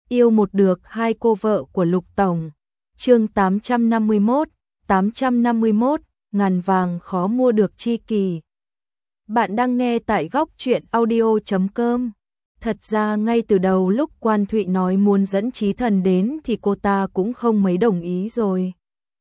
Yêu một được hai cô vợ của Lục Tổng. Chương 851, ngàn vàng khó mua được tri kỷ. Bạn đang nghe tại góc truyện audio.com. Thật ra ngay từ đầu lúc Quan Thụy nói muốn dẫn Chí Thần đến thì cô ta cũng không mấy đồng ý rồi.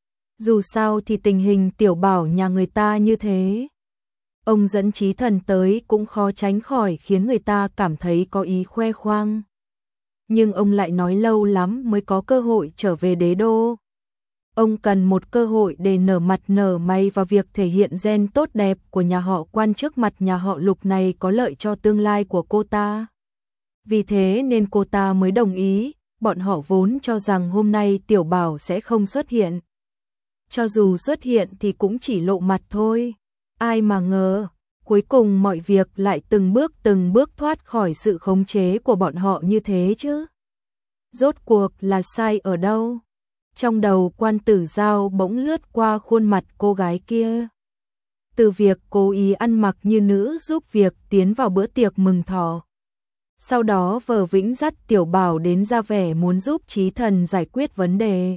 Dù sao thì tình hình Tiểu Bảo nhà người ta như thế. Ông dẫn Chí Thần tới cũng khó tránh khỏi khiến người ta cảm thấy có ý khoe khoang. Nhưng ông lại nói lâu lắm mới có cơ hội trở về đế đô. Ông cần một cơ hội để nở mặt nở mày vào việc thể hiện gen tốt đẹp của nhà họ Quan trước mặt nhà họ Lục này có lợi cho tương lai của cô ta. Vì thế nên cô ta mới đồng ý, bọn họ vốn cho rằng hôm nay Tiểu Bảo sẽ không xuất hiện. Cho dù xuất hiện thì cũng chỉ lộ mặt thôi. Ai mà ngờ, cuối cùng mọi việc lại từng bước thoát khỏi sự khống chế của bọn họ như thế chứ. Rốt cuộc là sai ở đâu? Trong đầu Quan Tử Giao bỗng lướt qua khuôn mặt cô gái kia. Từ việc cố ý ăn mặc như nữ giúp việc tiến vào bữa tiệc mừng thọ. Sau đó vờ vĩnh dắt Tiểu Bảo đến ra vẻ muốn giúp Chí Thần giải quyết vấn đề.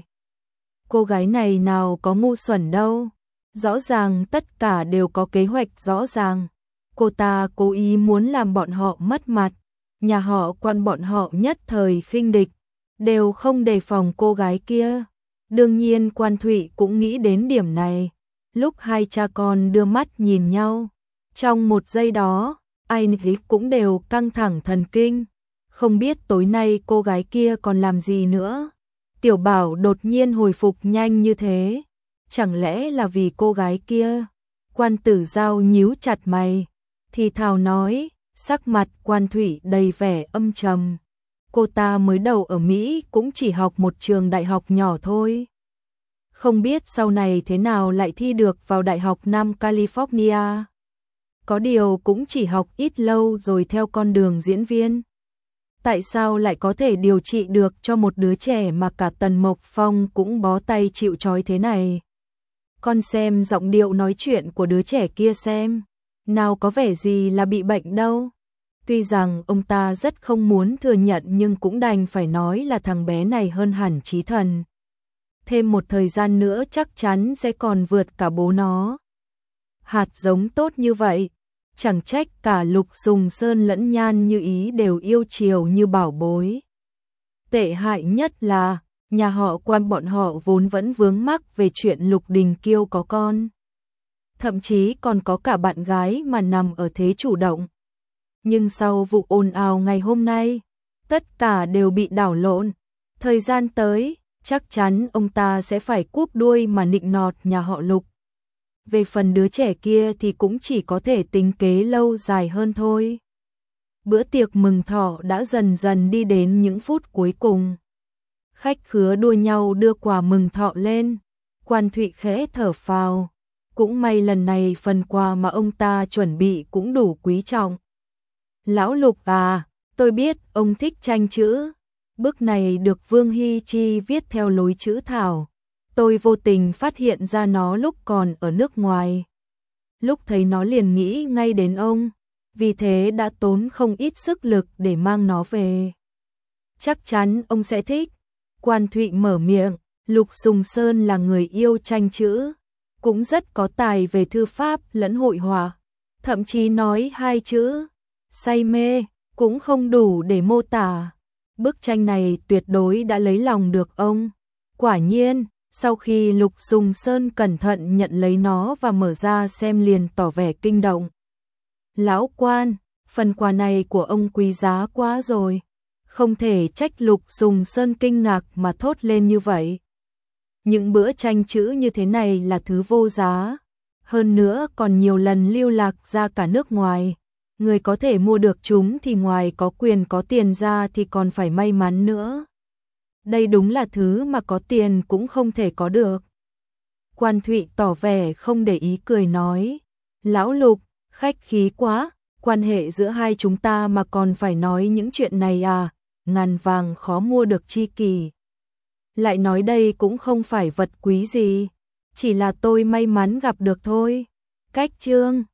Cô gái này nào có ngu xuẩn đâu. Rõ ràng tất cả đều có kế hoạch rõ ràng. Cô ta cố ý muốn làm bọn họ mất mặt. Nhà họ Quan bọn họ nhất thời khinh địch, đều không đề phòng cô gái kia. Đương nhiên Quan Thụy cũng nghĩ đến điểm này. Lúc hai cha con đưa mắt nhìn nhau, trong một giây đó, ai nấy cũng đều căng thẳng thần kinh. Không biết tối nay cô gái kia còn làm gì nữa. Tiểu Bảo đột nhiên hồi phục nhanh như thế. Chẳng lẽ là vì cô gái kia? Quan Tử Giao nhíu chặt mày, thì thào nói, sắc mặt Quan Thụy đầy vẻ âm trầm. Cô ta mới đầu ở Mỹ cũng chỉ học một trường đại học nhỏ thôi. Không biết sau này thế nào lại thi được vào Đại học Nam California. Có điều cũng chỉ học ít lâu rồi theo con đường diễn viên. Tại sao lại có thể điều trị được cho một đứa trẻ mà cả Tần Mộc Phong cũng bó tay chịu trói thế này? Con xem giọng điệu nói chuyện của đứa trẻ kia xem, nào có vẻ gì là bị bệnh đâu. Tuy rằng ông ta rất không muốn thừa nhận nhưng cũng đành phải nói là thằng bé này hơn hẳn Chí Thần. Thêm một thời gian nữa chắc chắn sẽ còn vượt cả bố nó. Hạt giống tốt như vậy, chẳng trách cả Lục Sùng Sơn lẫn Nhan Như Ý đều yêu chiều như bảo bối. Tệ hại nhất là nhà họ Quan bọn họ vốn vẫn vướng mắc về chuyện Lục Đình Kiêu có con. Thậm chí còn có cả bạn gái mà nằm ở thế chủ động. Nhưng sau vụ ồn ào ngày hôm nay, tất cả đều bị đảo lộn. Thời gian tới, chắc chắn ông ta sẽ phải cúp đuôi mà nịnh nọt nhà họ Lục. Về phần đứa trẻ kia thì cũng chỉ có thể tính kế lâu dài hơn thôi. Bữa tiệc mừng thọ đã dần dần đi đến những phút cuối cùng. Khách khứa đua nhau đưa quà mừng thọ lên. Quan Thụy khẽ thở phào. Cũng may lần này phần quà mà ông ta chuẩn bị cũng đủ quý trọng. Lão Lục à, tôi biết ông thích tranh chữ. Bức này được Vương Hy Chi viết theo lối chữ thảo. Tôi vô tình phát hiện ra nó lúc còn ở nước ngoài. Lúc thấy nó liền nghĩ ngay đến ông. Vì thế đã tốn không ít sức lực để mang nó về. Chắc chắn ông sẽ thích. Quan Thụy mở miệng. Lục Sùng Sơn là người yêu tranh chữ, cũng rất có tài về thư pháp lẫn hội họa. Thậm chí nói hai chữ say mê cũng không đủ để mô tả. Bức tranh này tuyệt đối đã lấy lòng được ông. Quả nhiên, sau khi Lục Sùng Sơn cẩn thận nhận lấy nó và mở ra xem liền tỏ vẻ kinh động. Lão Quan, phần quà này của ông quý giá quá rồi. Không thể trách Lục Sùng Sơn kinh ngạc mà thốt lên như vậy. Những bữa tranh chữ như thế này là thứ vô giá. Hơn nữa còn nhiều lần lưu lạc ra cả nước ngoài. Người có thể mua được chúng thì ngoài có quyền có tiền ra thì còn phải may mắn nữa. Đây đúng là thứ mà có tiền cũng không thể có được. Quan Thụy tỏ vẻ không để ý cười nói. Lão Lục, khách khí quá, quan hệ giữa hai chúng ta mà còn phải nói những chuyện này à, ngàn vàng khó mua được tri kỷ. Lại nói đây cũng không phải vật quý gì, chỉ là tôi may mắn gặp được thôi. Cách chương